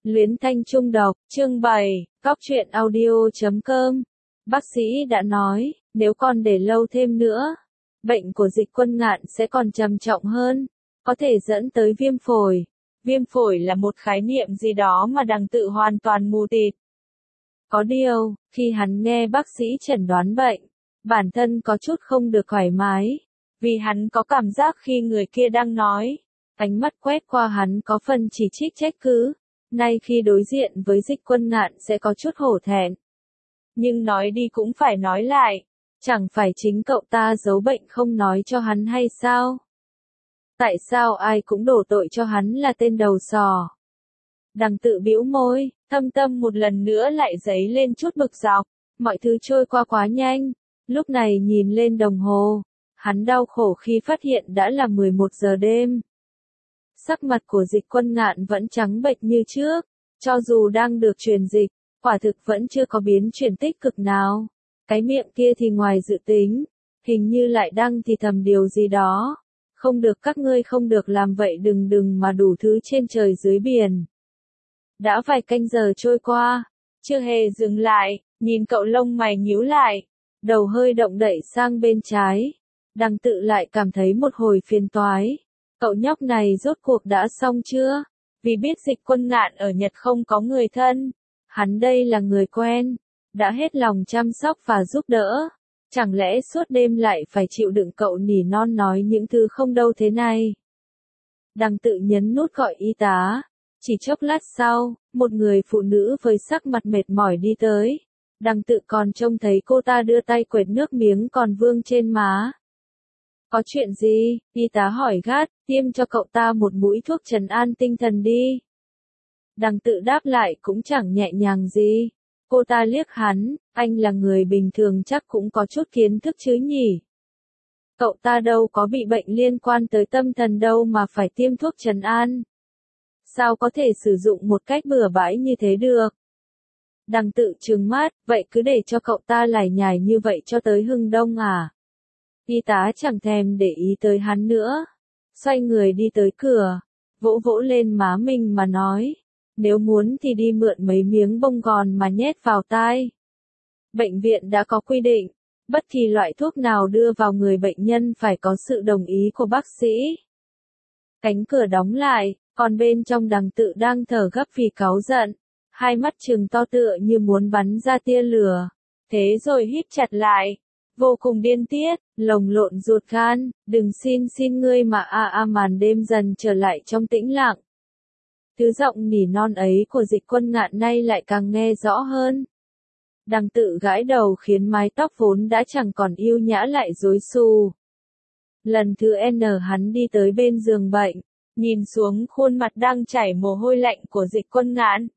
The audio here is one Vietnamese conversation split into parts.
Luyến Thanh Trung đọc, chương 7, Cóc truyện audio.com. Bác sĩ đã nói, nếu còn để lâu thêm nữa, bệnh của Dịch Quân Ngạn sẽ còn trầm trọng hơn, có thể dẫn tới viêm phổi. Viêm phổi là một khái niệm gì đó mà Đằng Tự hoàn toàn mù tịt. Có điều, khi hắn nghe bác sĩ chẩn đoán bệnh, bản thân có chút không được thoải mái, vì hắn có cảm giác khi người kia đang nói, ánh mắt quét qua hắn có phần chỉ trích trách cứ. Nay khi đối diện với Dịch Quân Ngạn sẽ có chút hổ thẹn. Nhưng nói đi cũng phải nói lại, chẳng phải chính cậu ta giấu bệnh không nói cho hắn hay sao? Tại sao ai cũng đổ tội cho hắn là tên đầu sò? Đằng Tự bĩu môi, thâm tâm một lần nữa lại dấy lên chút bực dọc, mọi thứ trôi qua quá nhanh, lúc này nhìn lên đồng hồ, hắn đau khổ khi phát hiện đã là 11 giờ đêm. Sắc mặt của Dịch Quân Ngạn vẫn trắng bệch như trước, cho dù đang được truyền dịch, quả thực vẫn chưa có biến chuyển tích cực nào. Cái miệng kia thì ngoài dự tính, hình như lại đang thì thầm điều gì đó. Không được, các ngươi không được làm vậy, đừng mà đủ thứ trên trời dưới biển. Đã vài canh giờ trôi qua, chưa hề dừng lại, nhìn cậu lông mày nhíu lại, đầu hơi động đậy sang bên trái. Đằng Tự lại cảm thấy một hồi phiền toái. Cậu nhóc này rốt cuộc đã xong chưa? Vì biết Dịch Quân Ngạn ở Nhật không có người thân. Hắn đây là người quen, đã hết lòng chăm sóc và giúp đỡ. Chẳng lẽ suốt đêm lại phải chịu đựng cậu nỉ non nói những thứ không đâu thế này? Đằng Tự nhấn nút gọi y tá. Chỉ chốc lát sau, một người phụ nữ với sắc mặt mệt mỏi đi tới. Đằng Tự còn trông thấy cô ta đưa tay quệt nước miếng còn vương trên má. Có chuyện gì? Y tá hỏi gắt, tiêm cho cậu ta một mũi thuốc trấn an tinh thần đi. Đằng Tự đáp lại cũng chẳng nhẹ nhàng gì. Cô ta liếc hắn, anh là người bình thường chắc cũng có chút kiến thức chứ nhỉ? Cậu ta đâu có bị bệnh liên quan tới tâm thần đâu mà phải tiêm thuốc trấn an. Sao có thể sử dụng một cách bừa bãi như thế được? Đằng Tự trừng mắt, vậy cứ để cho cậu ta lải nhải như vậy cho tới hưng đông à? Y tá chẳng thèm để ý tới hắn nữa, xoay người đi tới cửa, vỗ vỗ lên má mình mà nói, nếu muốn thì đi mượn mấy miếng bông gòn mà nhét vào tai. Bệnh viện đã có quy định, bất kỳ loại thuốc nào đưa vào người bệnh nhân phải có sự đồng ý của bác sĩ. Cánh cửa đóng lại, còn bên trong Đằng Tự đang thở gấp vì cáu giận, hai mắt trừng to tựa như muốn bắn ra tia lửa, thế rồi híp chặt lại. Vô cùng điên tiết, lồng lộn ruột gan, đừng xin ngươi mà màn đêm dần trở lại trong tĩnh lặng. Thứ giọng nỉ non ấy của Dịch Quân Ngạn nay lại càng nghe rõ hơn. Đằng Tự gãi đầu khiến mái tóc vốn đã chẳng còn yêu nhã lại rối xù. Lần thứ N hắn đi tới bên giường bệnh, nhìn xuống khuôn mặt đang chảy mồ hôi lạnh của Dịch Quân Ngạn.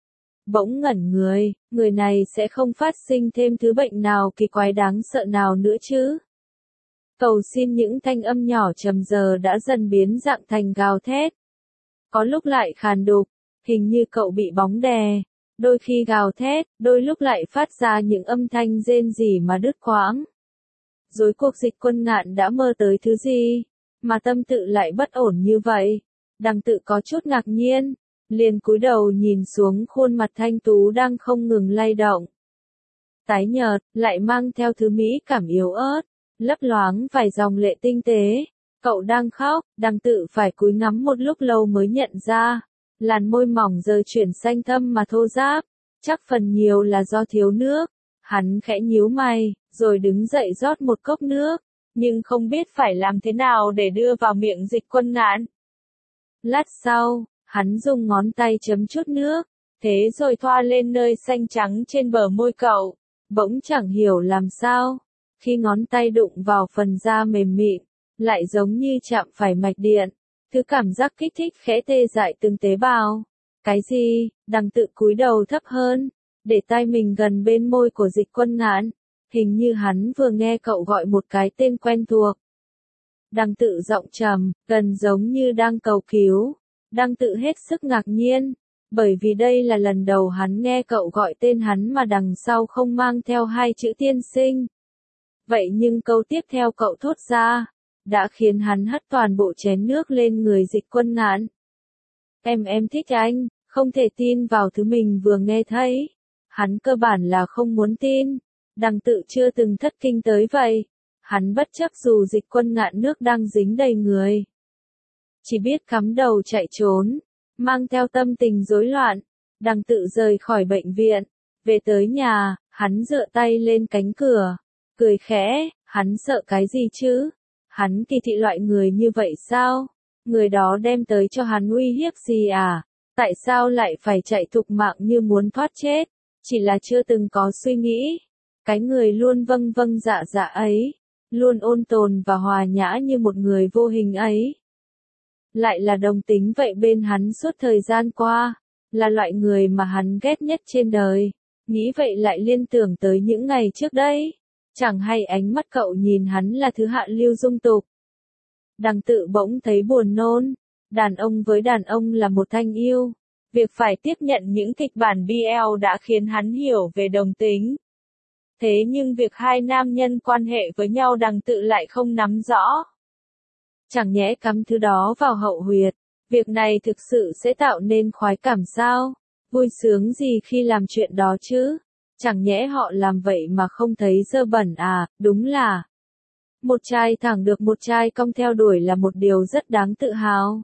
Bỗng ngẩn người này sẽ không phát sinh thêm thứ bệnh nào kỳ quái đáng sợ nào nữa chứ? Cầu xin những thanh âm nhỏ trầm giờ đã dần biến dạng thành gào thét. Có lúc lại khàn đục, hình như cậu bị bóng đè, đôi khi gào thét, đôi lúc lại phát ra những âm thanh rên rỉ mà đứt quãng. Rối cuộc Dịch Quân Ngạn đã mơ tới thứ gì, mà tâm Tự lại bất ổn như vậy? Đằng Tự có chút ngạc nhiên. Liền cúi đầu nhìn xuống khuôn mặt thanh tú đang không ngừng lay động. Tái nhợt, lại mang theo thứ mỹ cảm yếu ớt, lấp loáng vài dòng lệ tinh tế. Cậu đang khóc, Đằng Tự phải cúi ngắm một lúc lâu mới nhận ra. Làn môi mỏng giờ chuyển xanh thâm mà thô ráp, chắc phần nhiều là do thiếu nước. Hắn khẽ nhíu mày, rồi đứng dậy rót một cốc nước, nhưng không biết phải làm thế nào để đưa vào miệng Dịch Quân Ngạn. Lát sau, hắn dùng ngón tay chấm chút nước, thế rồi thoa lên nơi xanh trắng trên bờ môi cậu. Bỗng chẳng hiểu làm sao, khi ngón tay đụng vào phần da mềm mịn, lại giống như chạm phải mạch điện. Thứ cảm giác kích thích khẽ tê dại từng tế bào. Cái gì? Đằng Tự cúi đầu thấp hơn, để tai mình gần bên môi của Dịch Quân Ngạn. Hình như hắn vừa nghe cậu gọi một cái tên quen thuộc. Đằng Tự giọng trầm, gần giống như đang cầu cứu. Đằng Tự hết sức ngạc nhiên, bởi vì đây là lần đầu hắn nghe cậu gọi tên hắn mà đằng sau không mang theo hai chữ tiên sinh. Vậy nhưng câu tiếp theo cậu thốt ra, đã khiến hắn hất toàn bộ chén nước lên người Dịch Quân Ngạn. Em thích anh, không thể tin vào thứ mình vừa nghe thấy. Hắn cơ bản là không muốn tin. Đằng Tự chưa từng thất kinh tới vậy. Hắn bất chấp dù Dịch Quân Ngạn nước đang dính đầy người. Chỉ biết cắm đầu chạy trốn, mang theo tâm tình rối loạn. Đằng Tự rời khỏi bệnh viện, về tới nhà, hắn dựa tay lên cánh cửa, cười khẽ, hắn sợ cái gì chứ? Hắn kỳ thị loại người như vậy sao? Người đó đem tới cho hắn uy hiếp gì à? Tại sao lại phải chạy thục mạng như muốn thoát chết? Chỉ là chưa từng có suy nghĩ. Cái người luôn vâng vâng dạ dạ ấy, luôn ôn tồn và hòa nhã như một người vô hình ấy. Lại là đồng tính vậy bên hắn suốt thời gian qua, là loại người mà hắn ghét nhất trên đời. Nghĩ vậy lại liên tưởng tới những ngày trước đây. Chẳng hay ánh mắt cậu nhìn hắn là thứ hạ lưu dung tục. Đằng Tự bỗng thấy buồn nôn. Đàn ông với đàn ông là một thanh yêu. Việc phải tiếp nhận những kịch bản BL đã khiến hắn hiểu về đồng tính. Thế nhưng việc hai nam nhân quan hệ với nhau Đằng Tự lại không nắm rõ. Chẳng nhẽ cắm thứ đó vào hậu huyệt, việc này thực sự sẽ tạo nên khoái cảm sao? Vui sướng gì khi làm chuyện đó chứ? Chẳng nhẽ họ làm vậy mà không thấy dơ bẩn à? Đúng là một trai thẳng được một trai cong theo đuổi là một điều rất đáng tự hào.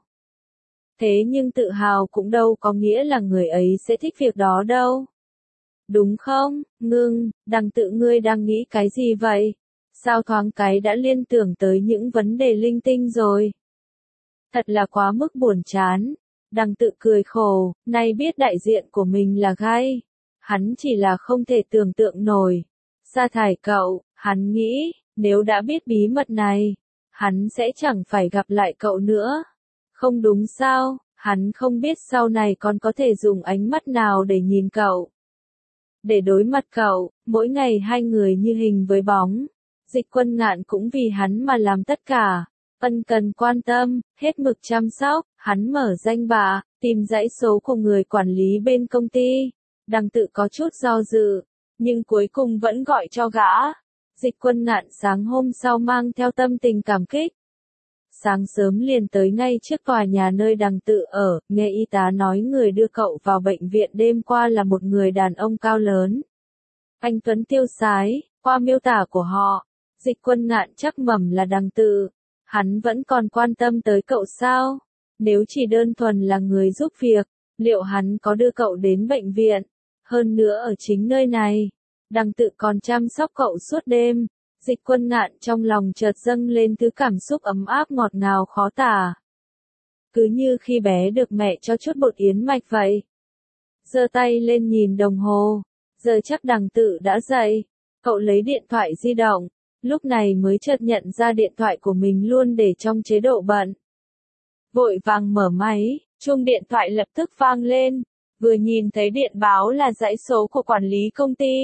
Thế nhưng tự hào cũng đâu có nghĩa là người ấy sẽ thích việc đó đâu. Đúng không? Ngưng, Đằng Tự ngươi đang nghĩ cái gì vậy? Sao thoáng cái đã liên tưởng tới những vấn đề linh tinh rồi? Thật là quá mức buồn chán. Đằng Tự cười khổ, nay biết đại diện của mình là gay. Hắn chỉ là không thể tưởng tượng nổi. Sa thải cậu, hắn nghĩ, nếu đã biết bí mật này, hắn sẽ chẳng phải gặp lại cậu nữa. Không đúng sao, hắn không biết sau này còn có thể dùng ánh mắt nào để nhìn cậu. Để đối mặt cậu, mỗi ngày hai người như hình với bóng. Dịch Quân Ngạn cũng vì hắn mà làm tất cả. Ân cần quan tâm, hết mực chăm sóc, hắn mở danh bạ, tìm dãy số của người quản lý bên công ty. Đằng Tự có chút do dự, nhưng cuối cùng vẫn gọi cho gã. Dịch Quân Ngạn sáng hôm sau mang theo tâm tình cảm kích. Sáng sớm liền tới ngay trước tòa nhà nơi Đằng Tự ở, nghe y tá nói người đưa cậu vào bệnh viện đêm qua là một người đàn ông cao lớn. Anh tuấn tiêu sái, qua miêu tả của họ, Dịch Quân Ngạn chắc mẩm là Đằng Tự. Hắn vẫn còn quan tâm tới cậu sao? Nếu chỉ đơn thuần là người giúp việc, liệu hắn có đưa cậu đến bệnh viện? Hơn nữa ở chính nơi này, Đằng Tự còn chăm sóc cậu suốt đêm. Dịch Quân Ngạn trong lòng chợt dâng lên thứ cảm xúc ấm áp ngọt ngào khó tả. Cứ như khi bé được mẹ cho chút bột yến mạch vậy. Giơ tay lên nhìn đồng hồ, giờ chắc Đằng Tự đã dậy. Cậu lấy điện thoại di động, lúc này mới chợt nhận ra điện thoại của mình luôn để trong chế độ bận. Vội vàng mở máy, chuông điện thoại lập tức vang lên, vừa nhìn thấy điện báo là dãy số của quản lý công ty.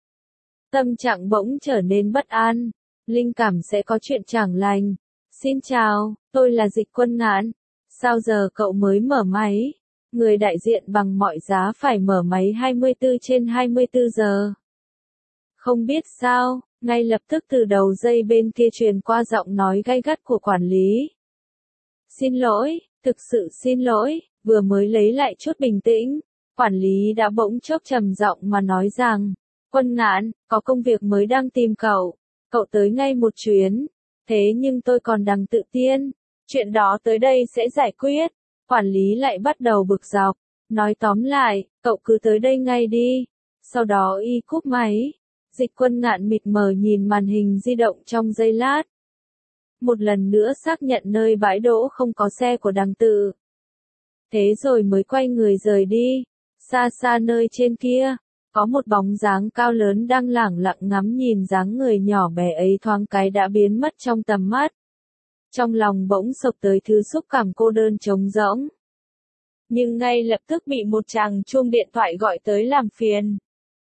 Tâm trạng bỗng trở nên bất an, linh cảm sẽ có chuyện chẳng lành. Xin chào, tôi là Dịch Quân Ngạn. Sao giờ cậu mới mở máy? Người đại diện bằng mọi giá phải mở máy 24/24 giờ. Không biết sao, ngay lập tức từ đầu dây bên kia truyền qua giọng nói gay gắt của quản lý. Xin lỗi, thực sự xin lỗi, vừa mới lấy lại chút bình tĩnh. Quản lý đã bỗng chốc trầm giọng mà nói rằng, Quân Ngạn, có công việc mới đang tìm cậu. Cậu tới ngay một chuyến. Thế nhưng tôi còn đang tự tiên. Chuyện đó tới đây sẽ giải quyết. Quản lý lại bắt đầu bực dọc. Nói tóm lại, cậu cứ tới đây ngay đi. Sau đó y cúp máy. Dịch Quân Ngạn mịt mờ nhìn màn hình di động trong giây lát. Một lần nữa xác nhận nơi bãi đỗ không có xe của Đằng Tự. Thế rồi mới quay người rời đi. Xa xa nơi trên kia, có một bóng dáng cao lớn đang lẳng lặng ngắm nhìn dáng người nhỏ bé ấy thoáng cái đã biến mất trong tầm mắt. Trong lòng bỗng sộc tới thứ xúc cảm cô đơn trống rỗng. Nhưng ngay lập tức bị một chàng chuông điện thoại gọi tới làm phiền.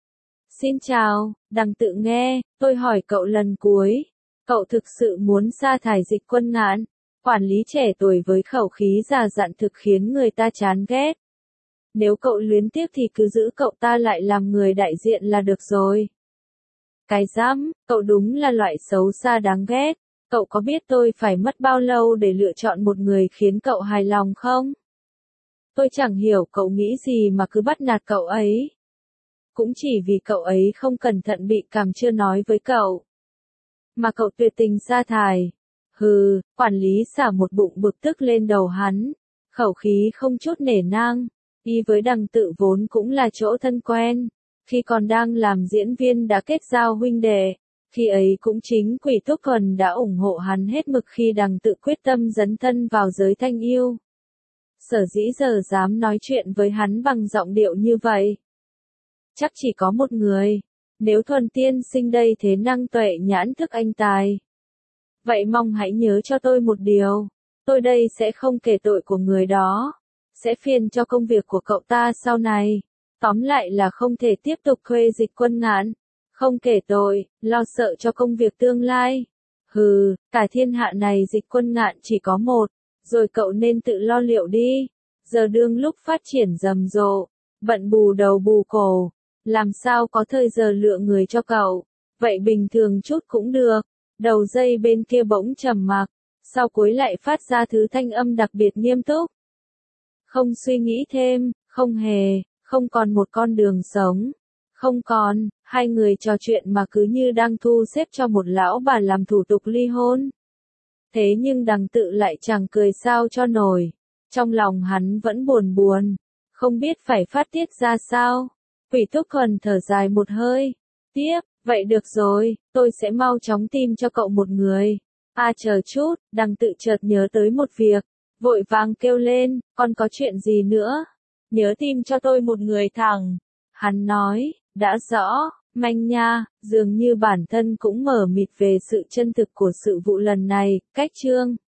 Xin chào, Đằng Tự nghe, tôi hỏi cậu lần cuối. Cậu thực sự muốn sa thải Dịch Quân Ngạn? Quản lý trẻ tuổi với khẩu khí già dặn thực khiến người ta chán ghét. Nếu cậu luyến tiếc thì cứ giữ cậu ta lại làm người đại diện là được rồi. Cái dám, cậu đúng là loại xấu xa đáng ghét. Cậu có biết tôi phải mất bao lâu để lựa chọn một người khiến cậu hài lòng không? Tôi chẳng hiểu cậu nghĩ gì mà cứ bắt nạt cậu ấy. Cũng chỉ vì cậu ấy không cẩn thận bị cảm chưa nói với cậu. Mà cậu tuyệt tình sa thải. Hừ, quản lý xả một bụng bực tức lên đầu hắn. Khẩu khí không chút nể nang. Y với Đằng Tự vốn cũng là chỗ thân quen. Khi còn đang làm diễn viên đã kết giao huynh đệ. Khi ấy cũng chính Quỷ Thúc Thuần đã ủng hộ hắn hết mực khi Đằng Tự quyết tâm dấn thân vào giới thanh yêu. Sở dĩ giờ dám nói chuyện với hắn bằng giọng điệu như vậy. Chắc chỉ có một người. Nếu Thuần tiên sinh đây thế năng tuệ nhãn thức anh tài. Vậy mong hãy nhớ cho tôi một điều. Tôi đây sẽ không kể tội của người đó. Sẽ phiền cho công việc của cậu ta sau này. Tóm lại là không thể tiếp tục thuê Dịch Quân Ngạn. Không kể tội, lo sợ cho công việc tương lai. Hừ, cả thiên hạ này Dịch Quân Ngạn chỉ có một. Rồi cậu nên tự lo liệu đi. Giờ đương lúc phát triển rầm rộ. Bận bù đầu bù cổ. Làm sao có thời giờ lựa người cho cậu. Vậy bình thường chút cũng được. Đầu dây bên kia bỗng trầm mặc. Sau cuối lại phát ra thứ thanh âm đặc biệt nghiêm túc. Không suy nghĩ thêm, không hề, không còn một con đường sống. Không còn, hai người trò chuyện mà cứ như đang thu xếp cho một lão bà làm thủ tục ly hôn. Thế nhưng Đằng Tự lại chẳng cười sao cho nổi. Trong lòng hắn vẫn buồn buồn. Không biết phải phát tiết ra sao. Quỷ Thúc Thuần thở dài một hơi. Tiếp, vậy được rồi, tôi sẽ mau chóng tìm cho cậu một người. À chờ chút, Đằng Tự chợt nhớ tới một việc. Vội vàng kêu lên, còn có chuyện gì nữa? Nhớ tìm cho tôi một người thẳng. Hắn nói, đã rõ, manh nha, dường như bản thân cũng mờ mịt về sự chân thực của sự vụ lần này, cách chương.